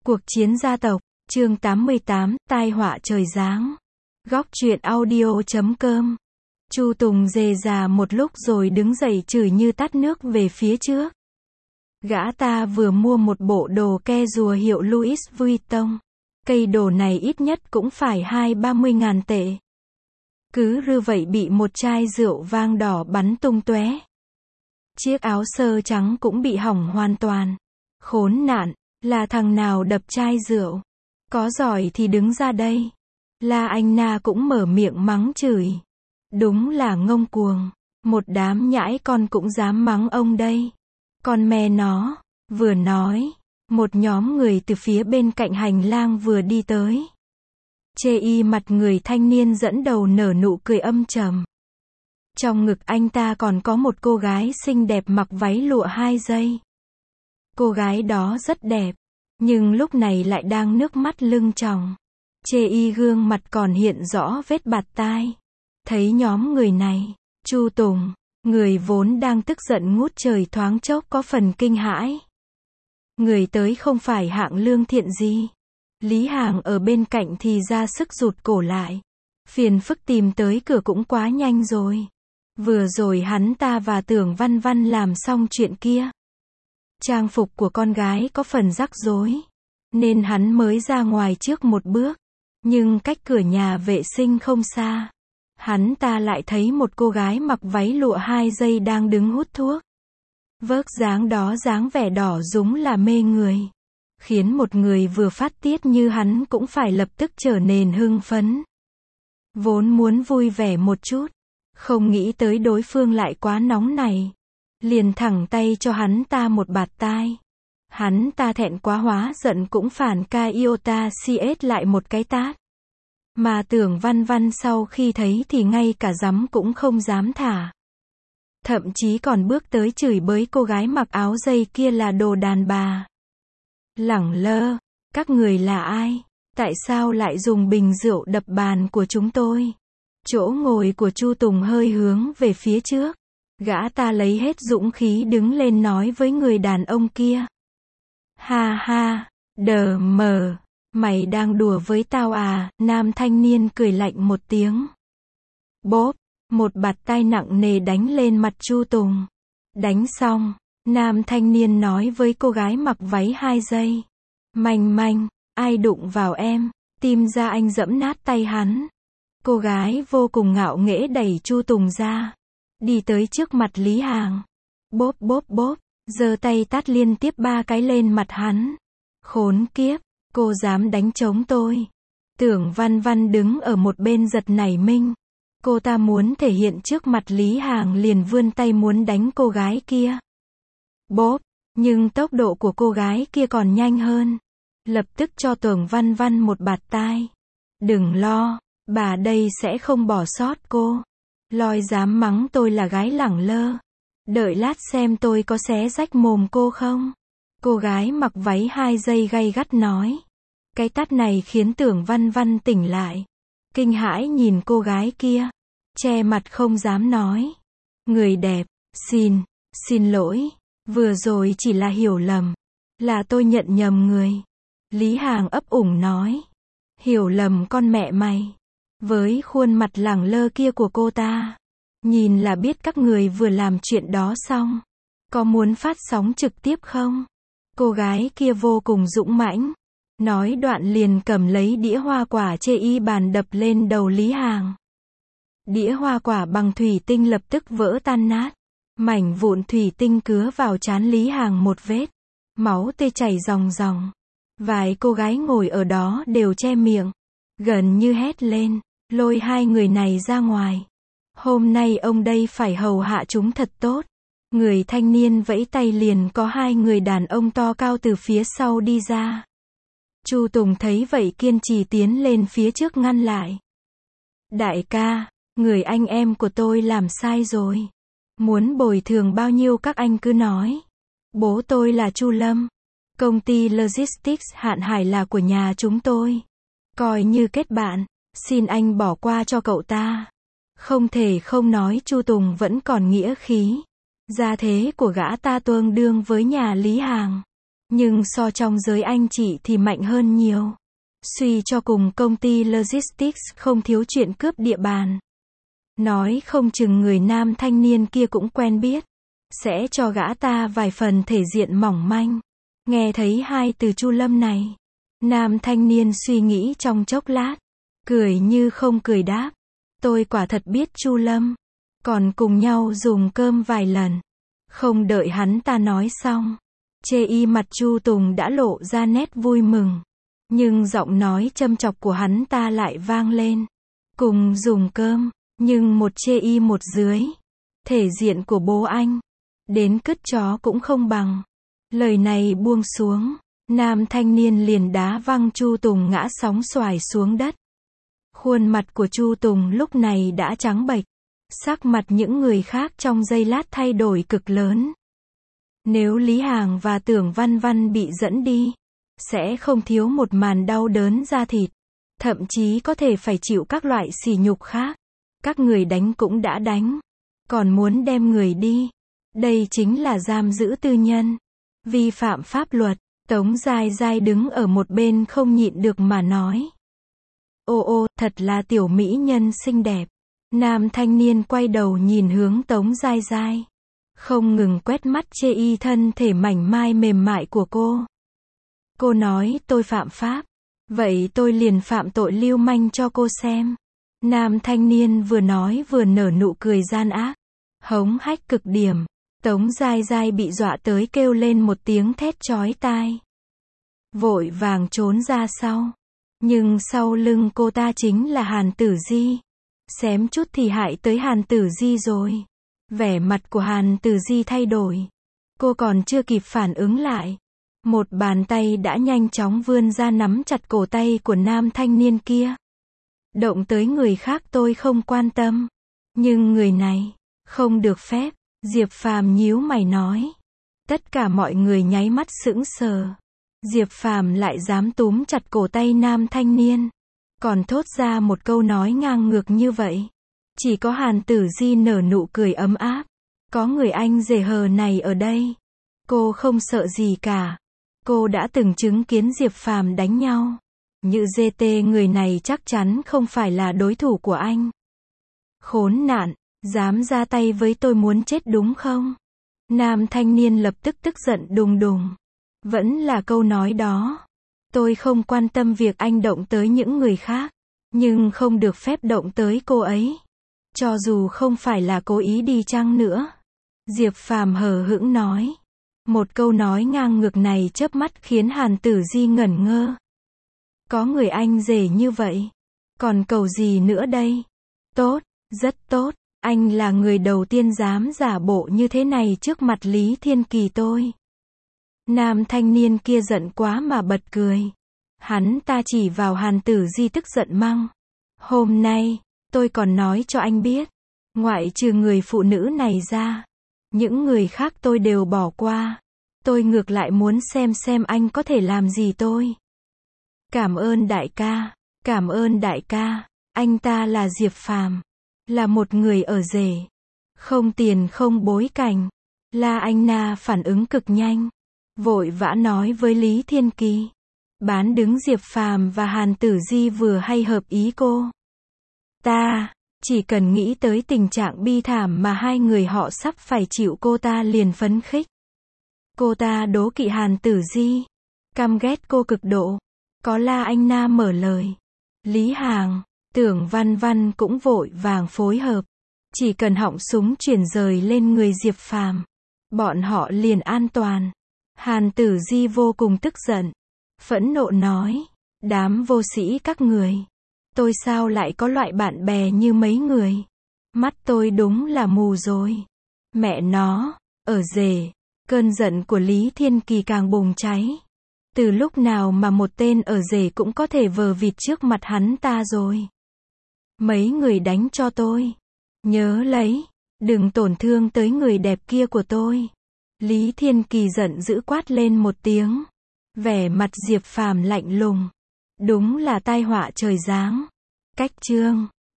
Cuộc chiến gia tộc, chương 88, tai họa trời giáng. Góc truyện audio.com. Chu Tùng rề rà một lúc rồi đứng dậy chửi như tát nước về phía trước. Gã ta vừa mua một bộ đồ ke rùa hiệu Louis Vuitton. Cây đồ này ít nhất cũng phải 20-30 ngàn tệ. Cứ rư vậy bị một chai rượu vang đỏ bắn tung tóe. Chiếc áo sơ trắng cũng bị hỏng hoàn toàn. Khốn nạn, là thằng nào đập chai rượu? Có giỏi thì đứng ra đây. La Anh Na cũng mở miệng mắng chửi. Đúng là ngông cuồng. Một đám nhãi con cũng dám mắng ông đây. Con mẹ nó. Vừa nói, một nhóm người từ phía bên cạnh hành lang vừa đi tới. Chê y mặt người thanh niên dẫn đầu nở nụ cười âm trầm. Trong ngực anh ta còn có một cô gái xinh đẹp mặc váy lụa 2 giây. Cô gái đó rất đẹp, nhưng lúc này lại đang nước mắt lưng tròng. Chê y gương mặt còn hiện rõ vết bạt tai. Thấy nhóm người này, Chu Tùng, người vốn đang tức giận ngút trời thoáng chốc có phần kinh hãi. Người tới không phải hạng lương thiện gì. Lý Hàng ở bên cạnh thì ra sức rụt cổ lại. Phiền phức tìm tới cửa cũng quá nhanh rồi. Vừa rồi hắn ta và Tưởng Văn Văn làm xong chuyện kia. Trang phục của con gái có phần rắc rối, nên hắn mới ra ngoài trước một bước. Nhưng cách cửa nhà vệ sinh không xa, hắn ta lại thấy một cô gái mặc váy lụa 2 giây đang đứng hút thuốc. Vóc dáng đó dáng vẻ đỏ rúng là mê người, khiến một người vừa phát tiết như hắn cũng phải lập tức trở nên hưng phấn. Vốn muốn vui vẻ một chút, không nghĩ tới đối phương lại quá nóng này. Liền thẳng tay cho hắn ta một bạt tai. Hắn ta thẹn quá hóa giận cũng phản ca iota cs lại một cái tát. Mà Tưởng Văn Văn sau khi thấy thì ngay cả dám cũng không dám thả. Thậm chí còn bước tới chửi bới cô gái mặc áo dây kia là đồ đàn bà. Lẳng lơ, các người là ai? Tại sao lại dùng bình rượu đập bàn của chúng tôi? Chỗ ngồi của Chu Tùng hơi hướng về phía trước. Gã ta lấy hết dũng khí đứng lên nói với người đàn ông kia. Ha ha, đờ mờ, mày đang đùa với tao à? Nam thanh niên cười lạnh một tiếng. Bốp, một bạt tai nặng nề đánh lên mặt Chu Tùng. Đánh xong, nam thanh niên nói với cô gái mặc váy 2 giây. Manh manh, ai đụng vào em, tim ra anh giẫm nát tay hắn. Cô gái vô cùng ngạo nghễ đẩy Chu Tùng ra. Đi tới trước mặt Lý Hàng. Bốp bốp bốp, giơ tay tát liên tiếp 3 cái lên mặt hắn. Khốn kiếp, cô dám đánh trống tôi. Tưởng Văn Văn đứng ở một bên giật nảy mình. Cô ta muốn thể hiện trước mặt Lý Hàng liền vươn tay muốn đánh cô gái kia. Bốp, nhưng tốc độ của cô gái kia còn nhanh hơn. Lập tức cho Tưởng Văn Văn một bạt tai. Đừng lo, bà đây sẽ không bỏ sót cô. Loi dám mắng tôi là gái lẳng lơ. Đợi lát xem tôi có xé rách mồm cô không? Cô gái mặc váy 2 giây gay gắt nói. Cái tát này khiến Tưởng Văn Văn tỉnh lại. Kinh hãi nhìn cô gái kia. Che mặt không dám nói. Người đẹp, xin lỗi. Vừa rồi chỉ là hiểu lầm. Là tôi nhận nhầm người. Lý Hàng ấp ủng nói. Hiểu lầm con mẹ mày. Với khuôn mặt lẳng lơ kia của cô ta, nhìn là biết các người vừa làm chuyện đó xong. Có muốn phát sóng trực tiếp không? Cô gái kia vô cùng dũng mãnh. Nói đoạn liền cầm lấy đĩa hoa quả chê y bàn đập lên đầu Lý Hàng. Đĩa hoa quả bằng thủy tinh lập tức vỡ tan nát. Mảnh vụn thủy tinh cứa vào trán Lý Hàng một vết. Máu tươi chảy ròng ròng. Vài cô gái ngồi ở đó đều che miệng. Gần như hét lên. Lôi 2 người này ra ngoài. Hôm nay ông đây phải hầu hạ chúng thật tốt. Người thanh niên vẫy tay liền có 2 người đàn ông to cao từ phía sau đi ra. Chu Tùng thấy vậy kiên trì tiến lên phía trước ngăn lại. Đại ca, người anh em của tôi làm sai rồi. Muốn bồi thường bao nhiêu các anh cứ nói. Bố tôi là Chu Lâm. Công ty Logistics Hạn Hải là của nhà chúng tôi. Coi như kết bạn. Xin anh bỏ qua cho cậu ta. Không thể không nói Chu Tùng vẫn còn nghĩa khí. Gia thế của gã ta tương đương với nhà Lý Hàng. Nhưng so trong giới anh chị thì mạnh hơn nhiều. Suy cho cùng công ty Logistics không thiếu chuyện cướp địa bàn. Nói không chừng người nam thanh niên kia cũng quen biết. Sẽ cho gã ta vài phần thể diện mỏng manh. Nghe thấy hai từ Chu Lâm này. Nam thanh niên suy nghĩ trong chốc lát. Cười như không cười đáp. Tôi quả thật biết Chu Lâm. Còn cùng nhau dùng cơm vài lần. Không đợi hắn ta nói xong. Chê y mặt Chu Tùng đã lộ ra nét vui mừng. Nhưng giọng nói châm chọc của hắn ta lại vang lên. Cùng dùng cơm, nhưng một chê y một dưới. Thể diện của bố anh. Đến cứt chó cũng không bằng. Lời này buông xuống. Nam thanh niên liền đá văng Chu Tùng ngã sóng xoài xuống đất. Khuôn mặt của Chu Tùng lúc này đã trắng bệch. Sắc mặt những người khác trong giây lát thay đổi cực lớn. Nếu Lý Hàng và Tưởng Văn Văn bị dẫn đi, sẽ không thiếu một màn đau đớn da thịt. Thậm chí có thể phải chịu các loại sỉ nhục khác. Các người đánh cũng đã đánh. Còn muốn đem người đi. Đây chính là giam giữ tư nhân. Vi phạm pháp luật. Tống Giai Giai đứng ở một bên không nhịn được mà nói. Ô, thật là tiểu mỹ nhân xinh đẹp. Nam thanh niên quay đầu nhìn hướng Tống Giai Giai. Không ngừng quét mắt chê y thân thể mảnh mai mềm mại của cô. Cô nói tôi phạm pháp. Vậy tôi liền phạm tội lưu manh cho cô xem. Nam thanh niên vừa nói vừa nở nụ cười gian ác. Hống hách cực điểm. Tống Giai Giai bị dọa tới kêu lên một tiếng thét chói tai. Vội vàng trốn ra sau. Nhưng sau lưng cô ta chính là Hàn Tử Di. Xém chút thì hại tới Hàn Tử Di rồi. Vẻ mặt của Hàn Tử Di thay đổi. Cô còn chưa kịp phản ứng lại. Một bàn tay đã nhanh chóng vươn ra nắm chặt cổ tay của nam thanh niên kia. Động tới người khác tôi không quan tâm. Nhưng người này, không được phép. Diệp Phàm nhíu mày nói. Tất cả mọi người nháy mắt sững sờ. Diệp Phàm lại dám túm chặt cổ tay nam thanh niên. Còn thốt ra một câu nói ngang ngược như vậy. Chỉ có Hàn Tử Di nở nụ cười ấm áp. Có người anh rể hờ này ở đây. Cô không sợ gì cả. Cô đã từng chứng kiến Diệp Phàm đánh nhau. Như GT người này chắc chắn không phải là đối thủ của anh. Khốn nạn, dám ra tay với tôi muốn chết đúng không? Nam thanh niên lập tức tức giận đùng đùng. Vẫn là câu nói đó. Tôi không quan tâm việc anh động tới những người khác. Nhưng không được phép động tới cô ấy. Cho dù không phải là cố ý đi chăng nữa. Diệp Phàm hờ hững nói. Một câu nói ngang ngược này chớp mắt khiến Hàn Tử Di ngẩn ngơ. Có người anh rể như vậy. Còn cầu gì nữa đây? Tốt, rất tốt. Anh là người đầu tiên dám giả bộ như thế này trước mặt Lý Thiên Kỳ tôi. Nam thanh niên kia giận quá mà bật cười. Hắn ta chỉ vào Hàn Tử Di tức giận mắng. Hôm nay, tôi còn nói cho anh biết. Ngoại trừ người phụ nữ này ra. Những người khác tôi đều bỏ qua. Tôi ngược lại muốn xem anh có thể làm gì tôi. Cảm ơn đại ca. Cảm ơn đại ca. Anh ta là Diệp Phàm. Là một người ở rể. Không tiền không bối cảnh. La Anh Na phản ứng cực nhanh. Vội vã nói với Lý Thiên Kỳ. Bán đứng Diệp Phàm và Hàn Tử Di vừa hay hợp ý cô. Ta, chỉ cần nghĩ tới tình trạng bi thảm mà hai người họ sắp phải chịu cô ta liền phấn khích. Cô ta đố kỵ Hàn Tử Di. Căm ghét cô cực độ. Có La Anh Na mở lời. Lý Hàng, Tưởng Văn Văn cũng vội vàng phối hợp. Chỉ cần họng súng chuyển rời lên người Diệp Phàm, bọn họ liền an toàn. Hàn Tử Di vô cùng tức giận. Phẫn nộ nói. Đám vô sĩ các người. Tôi sao lại có loại bạn bè như mấy người. Mắt tôi đúng là mù rồi. Mẹ nó, ở rể. Cơn giận của Lý Thiên Kỳ càng bùng cháy. Từ lúc nào mà một tên ở rể cũng có thể vờ vịt trước mặt hắn ta rồi. Mấy người đánh cho tôi. Nhớ lấy. Đừng tổn thương tới người đẹp kia của tôi. Lý Thiên Kỳ giận dữ quát lên một tiếng. Vẻ mặt Diệp Phàm lạnh lùng. Đúng là tai họa trời giáng. Cách chương